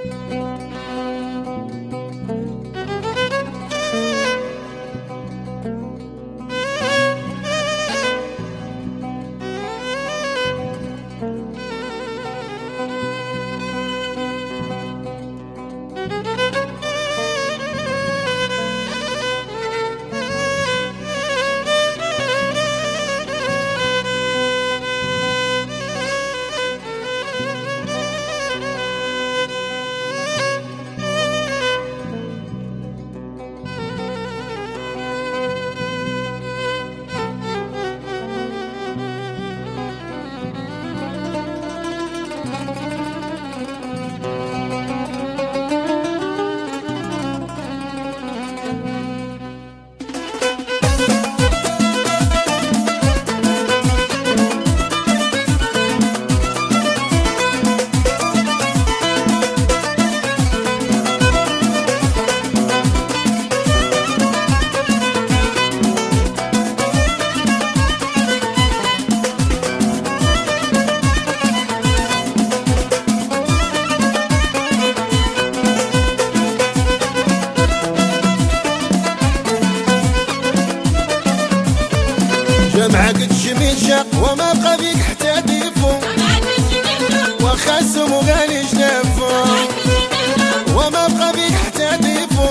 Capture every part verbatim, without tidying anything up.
جمعك تشميشة وما بقى بيك حتى ديفو، وخاسم وغالي جنافو وما بقى بيك حتى ديفو،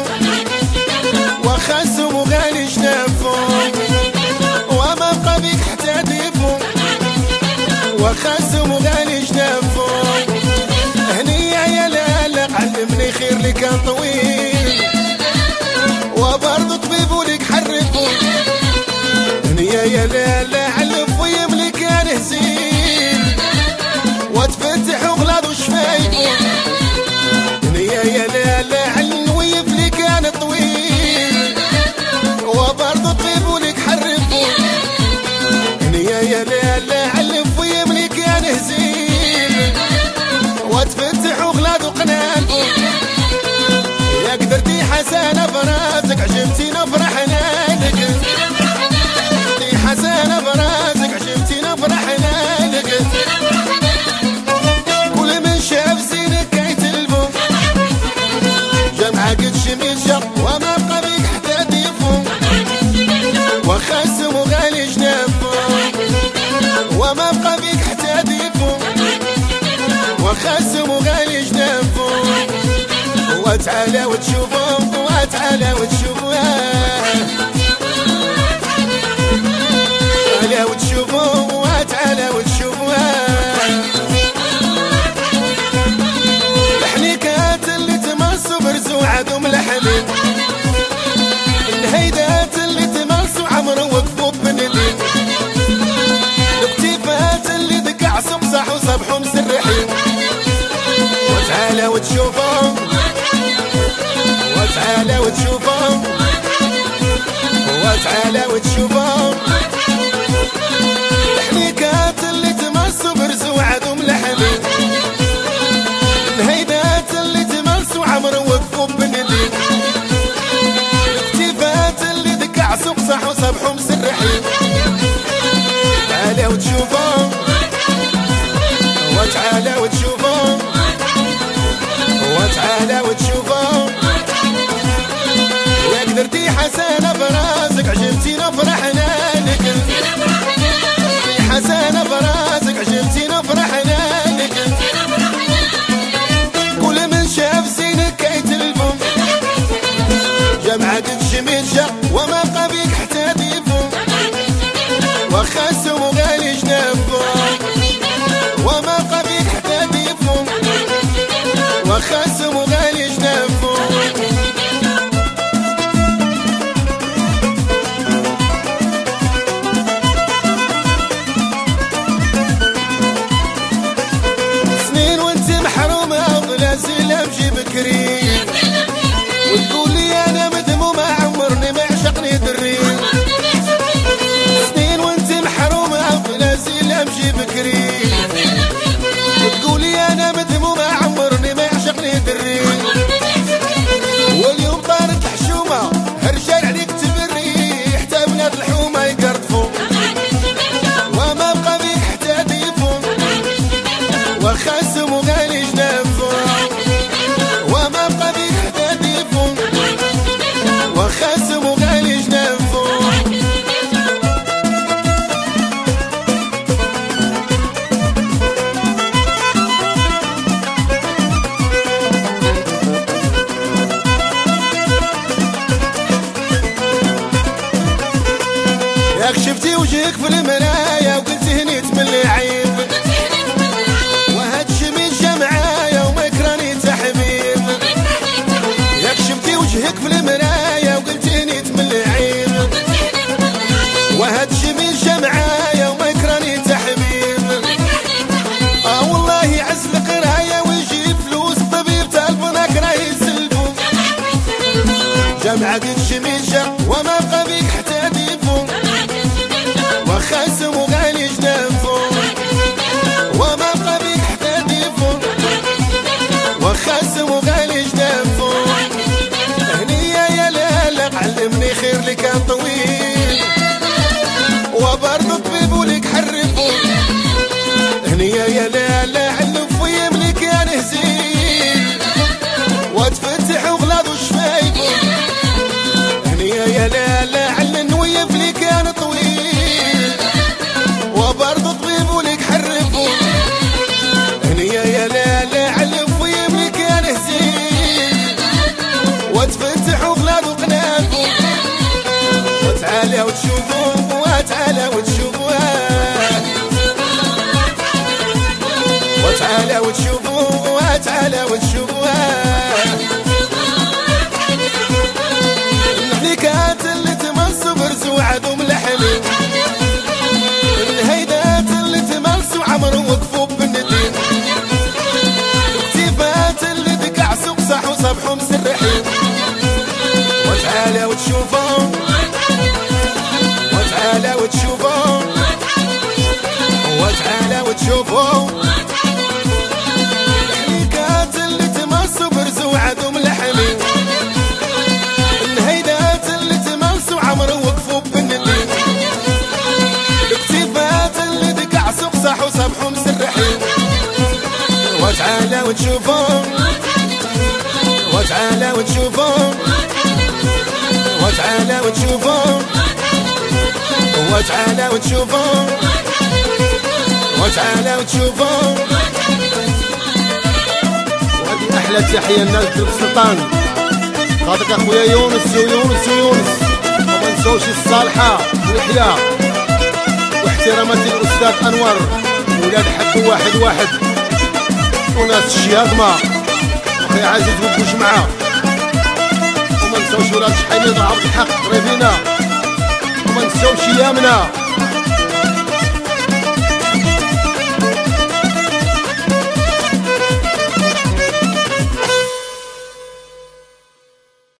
وخاسم وغالي جنافو وما بقى بيك حتى ديفو، وخاسم وغالي جنافو. هنية يا لالا علمني خير لي كان طويل، وبرضو طبيب وليك حرفو. هنية يا لالا علف ويملي كان هزيل، وتفتح وغلاض وشفايفو. هنية يا لالا علم ويملي كان طويل، وبرضو طبيب وليك حرفو. هنية يا لالا علف ويملي كان هزيل، وتفتح وغلاض وقنافو. يا قدرتي حسانة براسك عجبتينا فرحنا لك، حسانة براسك عجبتينا فرحنا لك. كل من شاف زينك كيتلفو، جمعك تشميشة وما بقى بيك حتى ديفو، وخاسم وغالي جنافو وما بقى بيك حتى ديفو، وخاسم وغالي جنافو. وتعالى وتشوفو وتعالى وتشوفو تعالى وتشوفو وتعالى وتشوفو الحنيكات اللي تمسوا برزوعة ملحمين، الهيدات اللي تمسوا عمر وقفوا بندين، الكتيفات اللي دقع صبصح وصبحوا مسرحين. وتعالى وتشوفو وتعالى وتشوفو وتعالى وتشوفو الحنيكات اللي تمسوا برزوعة ملحمين، الهيدات اللي تمسوا عمر وقفوا بندين، الكتيفات اللي دقع صبصح وصبحوا مسرحين. تعالى وتشوفو وتعالى وتشوفو وتعالى وتشوفو. يا قدرتي حسانة براسك عجبتينا فرحنا لك، حسانة براسك عجبتينا فرحنا لك. كل من شاف زينك كيتلفو، جمعك تشميشة وما بقى بيك حتى ديفو، وخاسم وغالي جنافو وما بقى بيك حتى ديفو، وجهك في المرايا وقلت هني تملي عيب، وهاد شميت جمعايا وما كراني تحبيب. ياك شفتي وجهك في المرايا وقلت هني تملي عيب، وهاد شميت جمعايا وما كراني تحبيب. اه والله يعز القرايه ويجيب فلوس الطبيب تلفونك راه يسلبو. جمعك الشميشه وما بقى بيك حتى ديفو، واخا سمو غالي جنافو وما بقى بيك حتى ديفو، واخا سمو غالي جنافو. هنيا يا لالا علمني خير لك كان طويل، وبرضو طبيب ولك حرفو. هنيا يا لالا علم فيا ملي كان هزيل، وتفتح وغلاض وشفايفو. هنيا يا لالا علم نويف لي كان طويل، وبرضو طبيب ولك حرفو. هنيا يا لالا علم فيا ملي كان هزيل، وتفتح وغلاض وقنافو. وتعالى وتشوفو وتعالى وتشوفو، وتعالى وتشوفو وتعالى وتشوفو. الحليكات اللي تمسوا برزو عدو ملحمين، الهيدات اللي تمسوا عمرو وقفوا بالندين، الكتيفات اللي دقعسوا بصحوا صبحوا مسرحين. وتعالى وتشوفو وتعالى وتشوفو، وتعالى وتشوفو. الحليكات اللي تمسوا برزو عدو ملحمين، الهيدات اللي تمسوا عمرو وقفوا بالندين، الكتيفات اللي دقعسوا بصحوا صبحوا مسرحين. وتعالى وتشوفو وتعالى وتشوفو، وتعالى وتشوفو وتعالى وتشوفو، وتعالى وتشوفو. وهذه احلى تحيه للناس درب السلطان، خاطرك اخويا يونس ويونس ويونس. وما نساوش الصالحه ويحيى، واحترامات الاستاذ انور، ولاد حق واحد واحد، وناس الشهاضمه واخويا عزيز بوجمعه. وما نساوش ولاد شحيمي عبد الحق قريبينا، وما نساوش يامنا.